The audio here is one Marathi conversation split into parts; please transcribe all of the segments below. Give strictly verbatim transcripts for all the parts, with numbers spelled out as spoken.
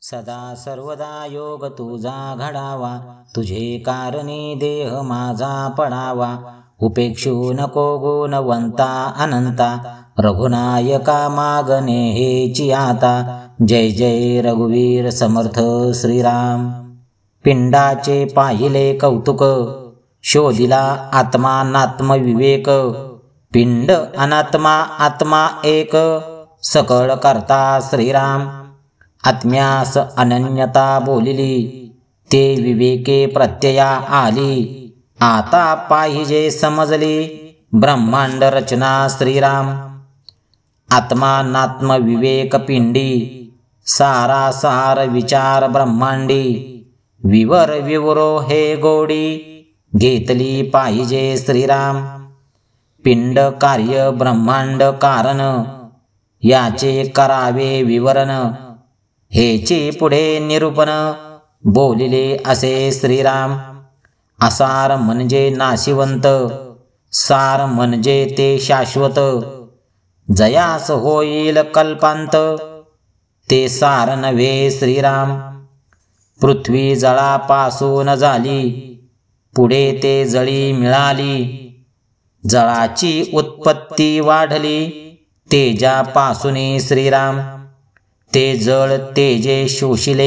सदा सर्वदा योग तुझा घडावा, तुझे कारणी देह माझा पडावा. उपेक्षू नको गुणवंता अनंता, रघुनायका मागणे हेची आता. जय जय रघुवीर समर्थ श्रीराम. पिंडाचे पाहिले कौतुक, शोधिला आत्मानात्म विवेक. पिंड अनात्मा आत्मा एक, सकळ करता श्रीराम. आत्म्यास अनन्यता बोलिली, ते विवेके प्रत्यया आली. आता पाहिजे समजली, ब्रह्मांड रचना श्रीराम. आत्मानात्म विवेक पिंडी, सारासार विचार ब्रह्मांडी. विवर विवरो हे गोडी, घेतली पाहिजे श्रीराम. पिंड कार्य ब्रह्मांड कारण, याचे करावे विवरण. हेचे पुढे निरूपण, बोलिले असे श्रीराम. असार म्हणजे नाशिवंत, सार म्हणजे ते शाश्वत. जयास होईल कल्पांत, ते सार नव्हे श्रीराम. पृथ्वी जळापासून झाली, पुढे ते जळी मिळाली. जळाची उत्पत्ती वाढली, तेजापासून श्रीराम. ते जळ तेजे शोषिले,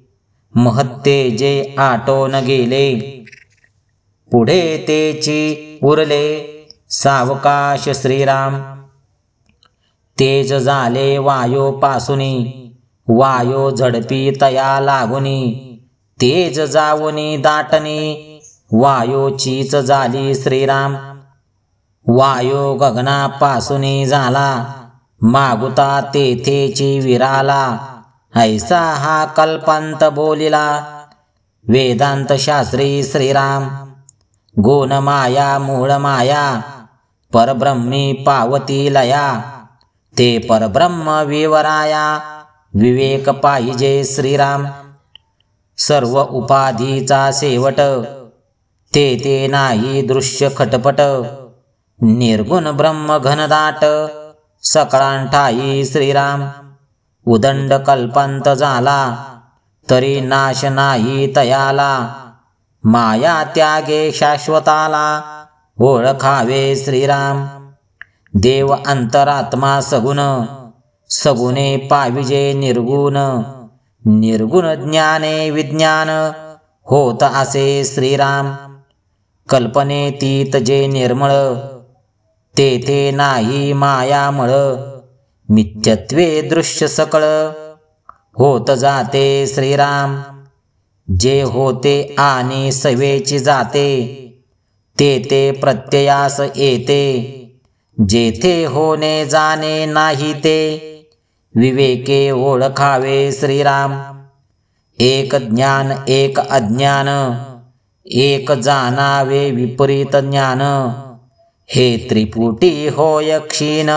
महत्तेजे आटोन गेले. पुढे तेची उरले, सावकाश श्रीराम. तेज झाले वायोपासूनी, वायो झडपी तया लागुनी. तेज जावुनी दाटणी, वायोचीच झाली श्रीराम. वायो गगनापासूनी झाला, मागुता तेथेची विराला. ऐसा हा कल्पांत बोलिला, वेदांत शास्त्री श्रीराम. गुण माया मूळ माया, परब्रह्मी पावती लया. ते परब्रह्म विवराया, विवेक पाहिजे श्रीराम. सर्व उपाधीचा शेवट, ते ते नाही दृश्य खटपट. निर्गुण ब्रह्म घनदाट, सकळांठाई श्रीराम. उदंड कल्पांत झाला, तरी नाश नाही तयाला. माया त्यागे शाश्वताला, ओळखावे श्रीराम. देव अंतरात्मा सगुण, सगुणे पाविजे निर्गुण. निर्गुण ज्ञाने विज्ञान, होत असे श्रीराम. कल्पनेतीत जे निर्मळ, तेथे नाही मायामळ. मिथ्यत्वे दृश्य सकळ, होत जाते श्रीराम. जे होते आणि सवेची जाते, ते ते प्रत्ययास येते. जेथे होणे जाणे नाही ते, विवेके ओळखावे श्रीराम. एक ज्ञान एक अज्ञान, एक जाणावे विपरीत ज्ञान. हे त्रिपुटी होय क्षीण,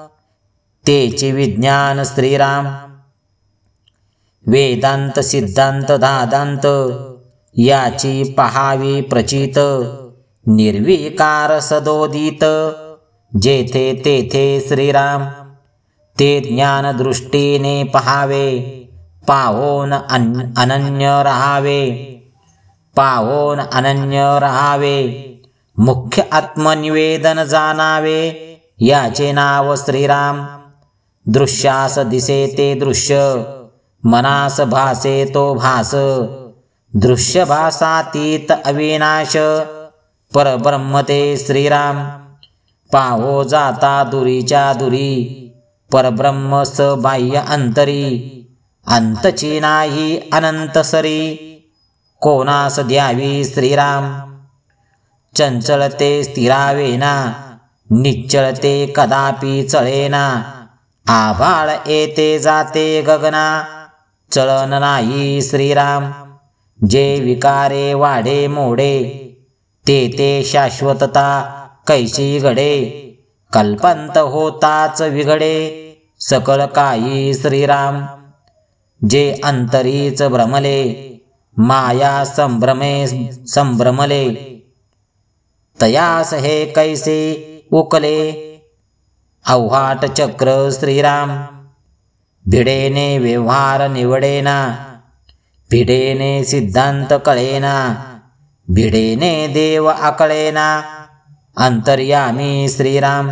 तेचे विज्ञान श्रीराम. वेदांत सिद्धांत दादांत, याची पहावी प्रचित. निर्विकार सदोदित, जेथे तेथे श्रीराम. ते ज्ञान दृष्टीने पहावे, पाहोन अनन्य रहावे. पाहोन अनन्य रहावे, मुख्य आत्मनिवेदन जाणावे. याचे नाव श्रीराम. दृश्यास दिसे ते दृश्य, मनास भासे तो भास. दृश्य भासातीत अविनाश, परब्रह्म ते श्रीराम. पाहो जाता दुरीच्या दुरी, परब्रह्म स बाह्य अंतरी. अंतची नाही अनंत सरी, कोणास द्यावी श्रीराम. चंचल ते स्थिरावेना, निश्चळ ते कदापि चळेना. आभाळ येते जाते गगना, चलन नाही श्रीराम. जे विकारे वाढे मोडे, ते ते शाश्वतता कैशी घडे. कल्पांत होताच विघडे, सकळ काही श्रीराम. जे अंतरीच भ्रमले, माया संभ्रमे संभ्रमले. तयास हे कैसे उकले, अव्हाट चक्र श्रीराम. भिडेने व्यवहार निवडेना, भिडेने सिद्धांत कळेना, भिडेने देव आकळेना, अंतर्यामी श्रीराम.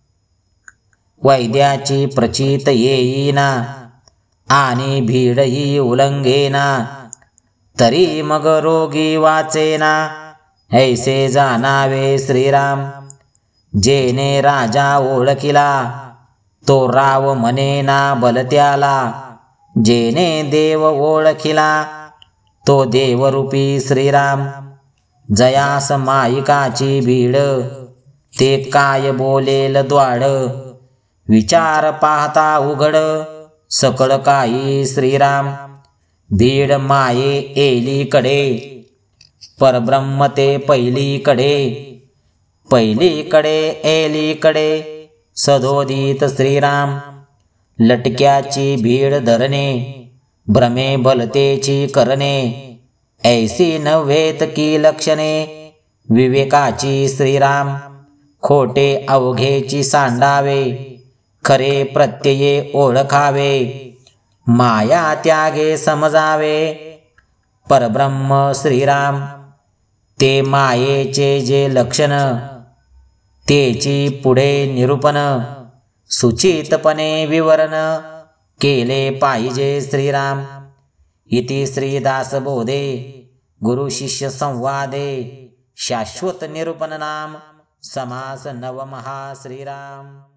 वैद्याची प्रचित येईना, आणि भीडही उलंघेना, तरी मग रोगी वाचेना, ऐसे जाणावे श्रीराम. जेने राजा ओळखिला, तो राव म्हणेना बलत्याला, जेने देव ओळखिला, तो देवरूपी श्रीराम. जयास माईकाची भीड, ते काय बोलेल द्वाड, विचार पाहता उघड, सकळ काही श्रीराम. भीड माये एलीकडे, परब्रह्म ते पहिलीकडे, पहिलीकडे एलीकडे, सदोदित श्रीराम. लटक्याची भीड धरणे, भ्रमे भलतेची करणे, ऐसी नव्हेत की लक्षणे, विवेकाची श्रीराम. खोटे अवघेची सांडावे, खरे प्रत्यये ओळखावे, माया त्यागे समजावे, परब्रह्म श्रीराम. ते मायेचे जे लक्षण, तेची पुढे निरूपण, सुचितपणे विवरण, केले पाहिजे श्रीराम. इति श्रीदासबोधे गुरु शिष्य संवादे, शाश्वत निरूपण नाम समास नवमहा श्रीराम.